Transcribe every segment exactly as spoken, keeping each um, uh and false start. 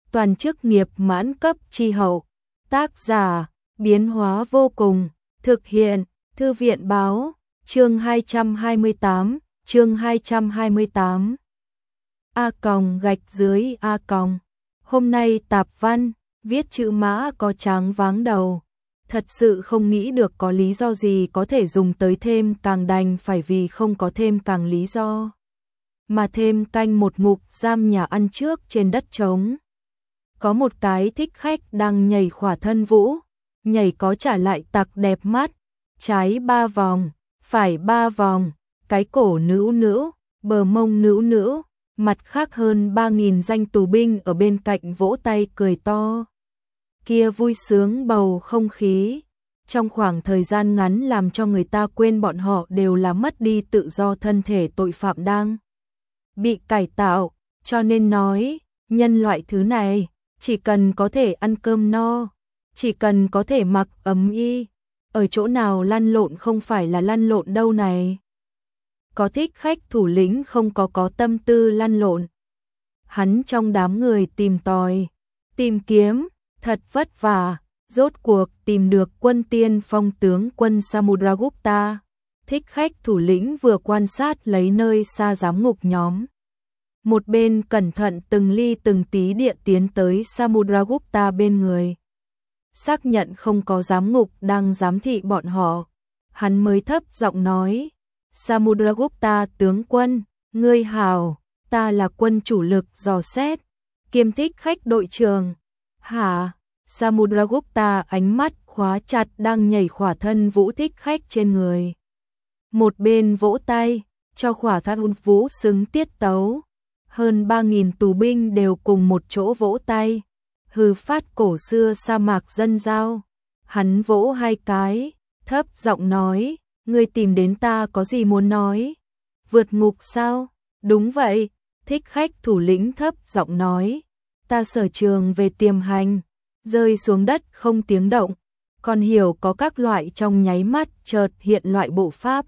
toàn chức nghiệp mãn cấp chi hậu. Tác giả, biến hóa vô cùng, thực hiện, Thư viện báo, chương hai trăm hai mươi tám, chương hai trăm hai mươi tám. A còng gạch dưới A còng. Hôm nay tạp văn, viết chữ mã có tráng váng đầu. Thật sự không nghĩ được có lý do gì có thể dùng tới thêm càng đành phải vì không có thêm càng lý do. Mà thêm canh một ngục giam nhà ăn trước trên đất trống. Có một cái thích khách đang nhảy khỏa thân vũ, nhảy có trả lại tặc đẹp mắt, trái ba vòng, phải ba vòng, cái cổ nữu nữu, bờ mông nữu nữu, mặt khác hơn ba nghìn danh tù binh ở bên cạnh vỗ tay cười to. Kia vui sướng bầu không khí, trong khoảng thời gian ngắn làm cho người ta quên bọn họ đều là mất đi tự do thân thể tội phạm đang bị cải tạo, cho nên nói, nhân loại thứ này, chỉ cần có thể ăn cơm no, chỉ cần có thể mặc ấm y, ở chỗ nào lăn lộn không phải là lăn lộn đâu này. Có thích khách thủ lĩnh không có có tâm tư lăn lộn. Hắn trong đám người tìm tòi, tìm kiếm, thật vất vả, rốt cuộc tìm được quân tiên phong tướng quân Samudragupta. Thích khách thủ lĩnh vừa quan sát lấy nơi xa giám ngục nhóm. Một bên cẩn thận từng ly từng tí địa tiến tới Samudragupta bên người. Xác nhận không có giám ngục đang giám thị bọn họ. Hắn mới thấp giọng nói, Samudragupta tướng quân, ngươi hào, ta là quân chủ lực dò xét, kiêm thích khách đội trưởng. Hả? Samudragupta ánh mắt khóa chặt đang nhảy khỏa thân vũ thích khách trên người. Một bên vỗ tay, cho khỏa thân vũ xứng tiết tấu. Hơn ba nghìn tù binh đều cùng một chỗ vỗ tay. Hừ phát cổ xưa sa mạc dân giao. Hắn vỗ hai cái, thấp giọng nói, ngươi tìm đến ta có gì muốn nói? Vượt ngục sao? Đúng vậy, thích khách thủ lĩnh thấp giọng nói, ta sở trường về tiềm hành, rơi xuống đất không tiếng động, còn hiểu có các loại trong nháy mắt chợt hiện loại bộ pháp.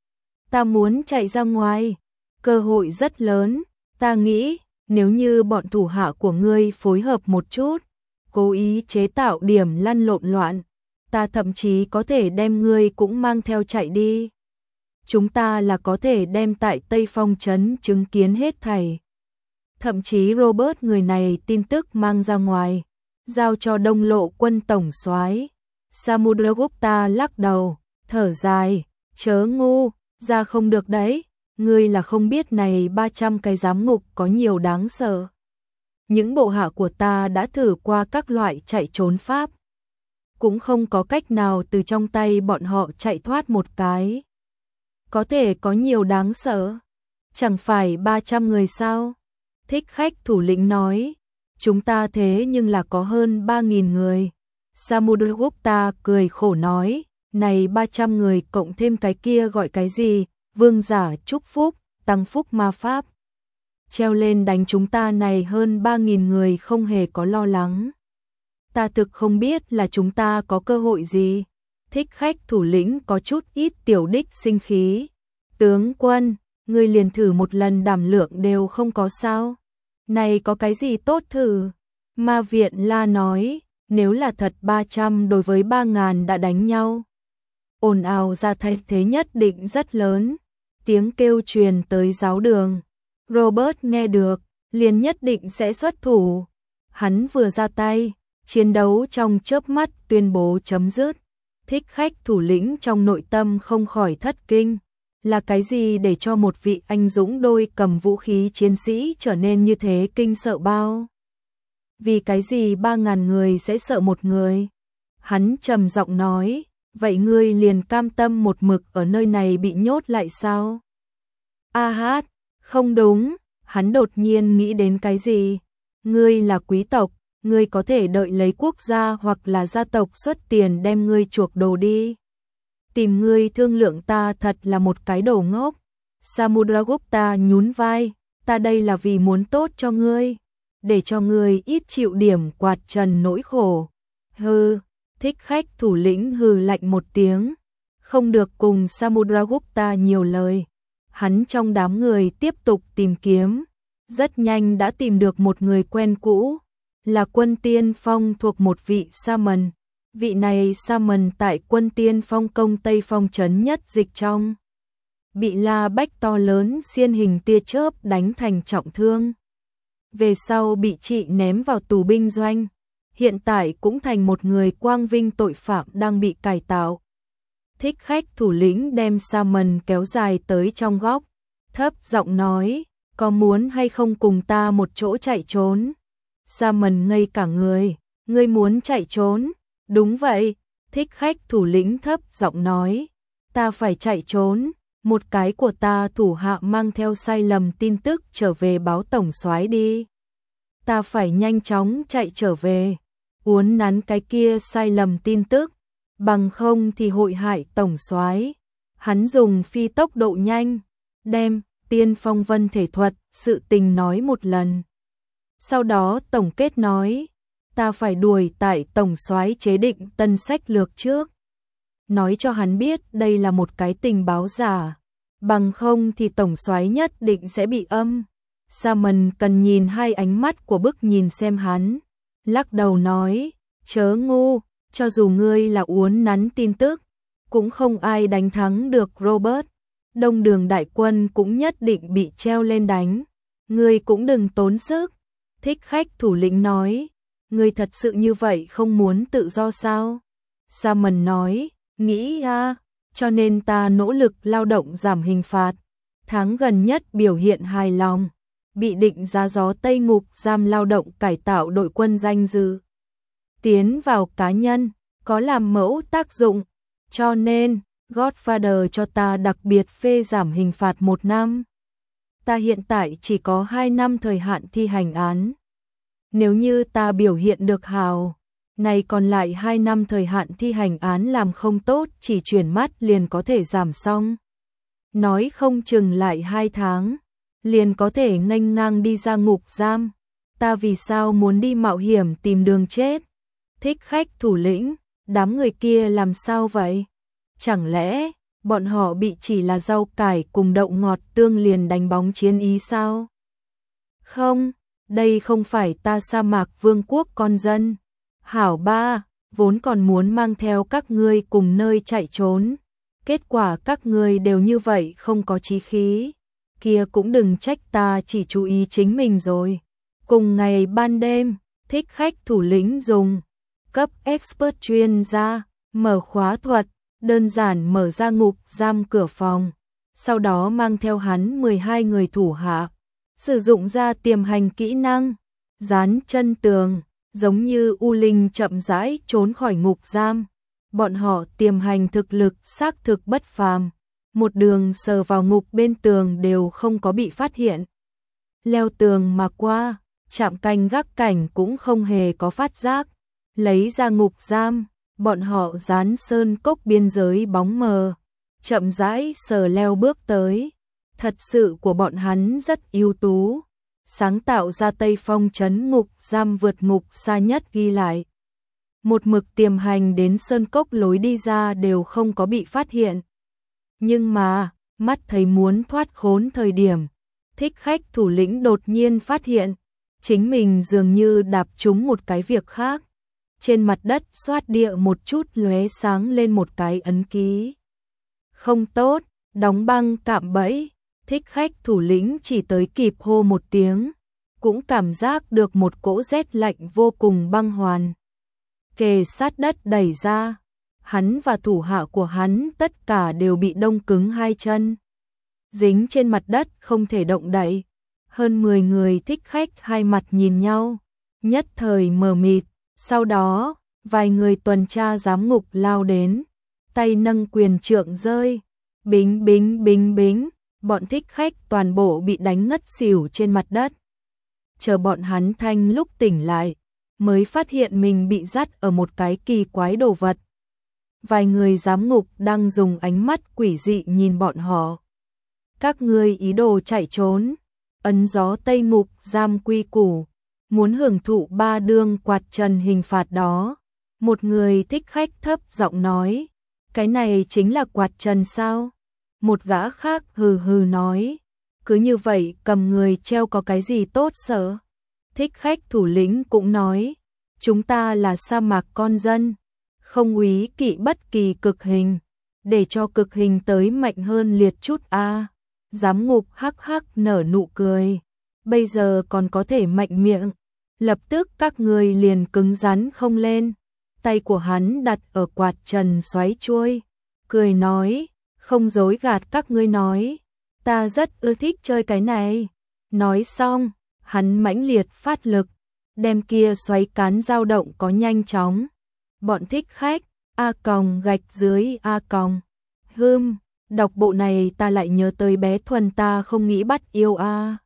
Ta muốn chạy ra ngoài, cơ hội rất lớn, ta nghĩ nếu như bọn thủ hạ của ngươi phối hợp một chút, cố ý chế tạo điểm lăn lộn loạn, ta thậm chí có thể đem ngươi cũng mang theo chạy đi. Chúng ta là có thể đem tại Tây Phong trấn chứng kiến hết thảy. Thậm chí Robert người này tin tức mang ra ngoài, giao cho Đông Lộ quân tổng soái. Samudragupta lắc đầu, thở dài, chớ ngu, ra không được đấy, ngươi là không biết này ba trăm cái giám ngục có nhiều đáng sợ. Những bộ hạ của ta đã thử qua các loại chạy trốn pháp, cũng không có cách nào từ trong tay bọn họ chạy thoát một cái. Có thể có nhiều đáng sợ, chẳng phải ba trăm người sao? Thích khách thủ lĩnh nói, chúng ta thế nhưng là có hơn ba nghìn người. Samudragupta cười khổ nói, này ba trăm người cộng thêm cái kia gọi cái gì, vương giả chúc phúc, tăng phúc ma pháp. Treo lên đánh chúng ta này hơn ba nghìn người không hề có lo lắng. Ta thực không biết là chúng ta có cơ hội gì. Thích khách thủ lĩnh có chút ít tiểu đích sinh khí. Tướng quân, ngươi liền thử một lần đảm lượng đều không có sao. Này có cái gì tốt thử? Ma viện la nói, nếu là thật ba trăm đối với ba ngàn đã đánh nhau. Ồn ào ra thay thế nhất định rất lớn. Tiếng kêu truyền tới giáo đường. Robert nghe được, liền nhất định sẽ xuất thủ. Hắn vừa ra tay, chiến đấu trong chớp mắt tuyên bố chấm dứt. Thích khách thủ lĩnh trong nội tâm không khỏi thất kinh. Là cái gì để cho một vị anh dũng đôi cầm vũ khí chiến sĩ trở nên như thế kinh sợ bao? Vì cái gì ba ngàn người sẽ sợ một người? Hắn trầm giọng nói, vậy ngươi liền cam tâm một mực ở nơi này bị nhốt lại sao? A hát, không đúng, hắn đột nhiên nghĩ đến cái gì? Ngươi là quý tộc, ngươi có thể đợi lấy quốc gia hoặc là gia tộc xuất tiền đem ngươi chuộc đồ đi. Tìm ngươi thương lượng ta thật là một cái đồ ngốc. Samudragupta nhún vai, ta đây là vì muốn tốt cho ngươi, để cho ngươi ít chịu điểm quạt trần nỗi khổ. Hừ, thích khách thủ lĩnh hừ lạnh một tiếng, không được cùng Samudragupta nhiều lời. Hắn trong đám người tiếp tục tìm kiếm, rất nhanh đã tìm được một người quen cũ, là quân tiên phong thuộc một vị sa mần. Vị này sa mần tại quân tiên phong công Tây Phong trấn nhất dịch trong. Bị La Bách to lớn xiên hình tia chớp đánh thành trọng thương. Về sau bị chị ném vào tù binh doanh. Hiện tại cũng thành một người quang vinh tội phạm đang bị cải tạo. Thích Khách thủ lĩnh đem sa mần kéo dài tới trong góc. Thấp giọng nói, có muốn hay không cùng ta một chỗ chạy trốn? Sa mần ngây cả người, ngươi muốn chạy trốn? Đúng vậy, Thích Khách thủ lĩnh thấp giọng nói, ta phải chạy trốn. Một cái của ta thủ hạ mang theo sai lầm tin tức trở về báo tổng soái đi. Ta phải nhanh chóng chạy trở về, uốn nắn cái kia sai lầm tin tức, bằng không thì hội hại tổng soái. Hắn dùng phi tốc độ nhanh, đem Tiên Phong Vân thể thuật sự tình nói một lần. Sau đó tổng kết nói, ta phải đuổi tại tổng soái chế định tân sách lược trước. Nói cho hắn biết đây là một cái tình báo giả, bằng không thì tổng soái nhất định sẽ bị âm. Sa mần cần nhìn hai ánh mắt của bức nhìn xem hắn, lắc đầu nói, chớ ngu, cho dù ngươi là uốn nắn tin tức, cũng không ai đánh thắng được Robert. Đông Đường đại quân cũng nhất định bị treo lên đánh, ngươi cũng đừng tốn sức. Thích Khách thủ lĩnh nói, ngươi thật sự như vậy không muốn tự do sao? Sa mần nói, nghĩ à, cho nên ta nỗ lực lao động giảm hình phạt. Tháng gần nhất biểu hiện hài lòng, bị định giá gió Tây Ngục giam lao động cải tạo đội quân danh dự. Tiến vào cá nhân, có làm mẫu tác dụng, cho nên Godfather cho ta đặc biệt phê giảm hình phạt một năm. Ta hiện tại chỉ có hai năm thời hạn thi hành án. Nếu như ta biểu hiện được hào, này còn lại hai năm thời hạn thi hành án làm không tốt chỉ chuyển mắt liền có thể giảm xong. Nói không chừng lại hai tháng, liền có thể nghênh ngang đi ra ngục giam. Ta vì sao muốn đi mạo hiểm tìm đường chết? Thích Khách thủ lĩnh, đám người kia làm sao vậy? Chẳng lẽ bọn họ bị chỉ là rau cải cùng đậu ngọt tương liền đánh bóng chiến ý sao? Không, đây không phải ta sa mạc vương quốc con dân. Hảo ba, vốn còn muốn mang theo các ngươi cùng nơi chạy trốn. Kết quả các ngươi đều như vậy không có chí khí. Kia cũng đừng trách ta chỉ chú ý chính mình rồi. Cùng ngày ban đêm, Thích Khách thủ lĩnh dùng cấp expert chuyên gia, mở khóa thuật, đơn giản mở ra ngục giam cửa phòng. Sau đó mang theo hắn mười hai người thủ hạ, sử dụng ra tiềm hành kỹ năng, dán chân tường, giống như U Linh chậm rãi trốn khỏi ngục giam. Bọn họ tiềm hành thực lực xác thực bất phàm, một đường sờ vào ngục bên tường đều không có bị phát hiện. Leo tường mà qua, trạm canh gác cảnh cũng không hề có phát giác. Lấy ra ngục giam, bọn họ dán sơn cốc biên giới bóng mờ, chậm rãi sờ leo bước tới. Thật sự của bọn hắn rất ưu tú, sáng tạo ra Tây Phong trấn ngục giam vượt ngục xa nhất ghi lại. Một mực tiềm hành đến sơn cốc lối đi ra đều không có bị phát hiện. Nhưng mà, mắt thấy muốn thoát khốn thời điểm, Thích Khách thủ lĩnh đột nhiên phát hiện, chính mình dường như đạp trúng một cái việc khác. Trên mặt đất xoát địa một chút lóe sáng lên một cái ấn ký. Không tốt, đóng băng cạm bẫy. Thích Khách thủ lĩnh chỉ tới kịp hô một tiếng, cũng cảm giác được một cỗ rét lạnh vô cùng băng hoàn kề sát đất đẩy ra. Hắn và thủ hạ của hắn tất cả đều bị đông cứng hai chân, dính trên mặt đất không thể động đậy. Hơn mười người Thích Khách hai mặt nhìn nhau, nhất thời mờ mịt. Sau đó, vài người tuần tra giám ngục lao đến, tay nâng quyền trượng rơi, bính bính bính bính, bọn Thích Khách toàn bộ bị đánh ngất xỉu trên mặt đất. Chờ bọn hắn thanh lúc tỉnh lại, mới phát hiện mình bị dắt ở một cái kỳ quái đồ vật. Vài người giám ngục đang dùng ánh mắt quỷ dị nhìn bọn họ. Các ngươi ý đồ chạy trốn, ấn gió Tây Ngục giam quy củ, muốn hưởng thụ ba đương quạt trần hình phạt đó. Một người Thích Khách thấp giọng nói, cái này chính là quạt trần sao? Một gã khác hừ hừ nói, cứ như vậy cầm người treo có cái gì tốt sợ? Thích khách thủ lĩnh cũng nói, chúng ta là sa mạc con dân, không úy kỵ bất kỳ cực hình, để cho cực hình tới mạnh hơn liệt chút a. Giám ngục hắc hắc nở nụ cười, bây giờ còn có thể mạnh miệng, lập tức các người liền cứng rắn không lên. Tay của hắn đặt ở quạt trần xoáy chuôi, cười nói, không dối gạt các ngươi nói, ta rất ưa thích chơi cái này. Nói xong, hắn mãnh liệt phát lực, đem kia xoáy cán dao động có nhanh chóng. Bọn thích khách, A còng gạch dưới A còng. Hưm, đọc bộ này ta lại nhớ tới bé Thuần ta không nghĩ bắt yêu a.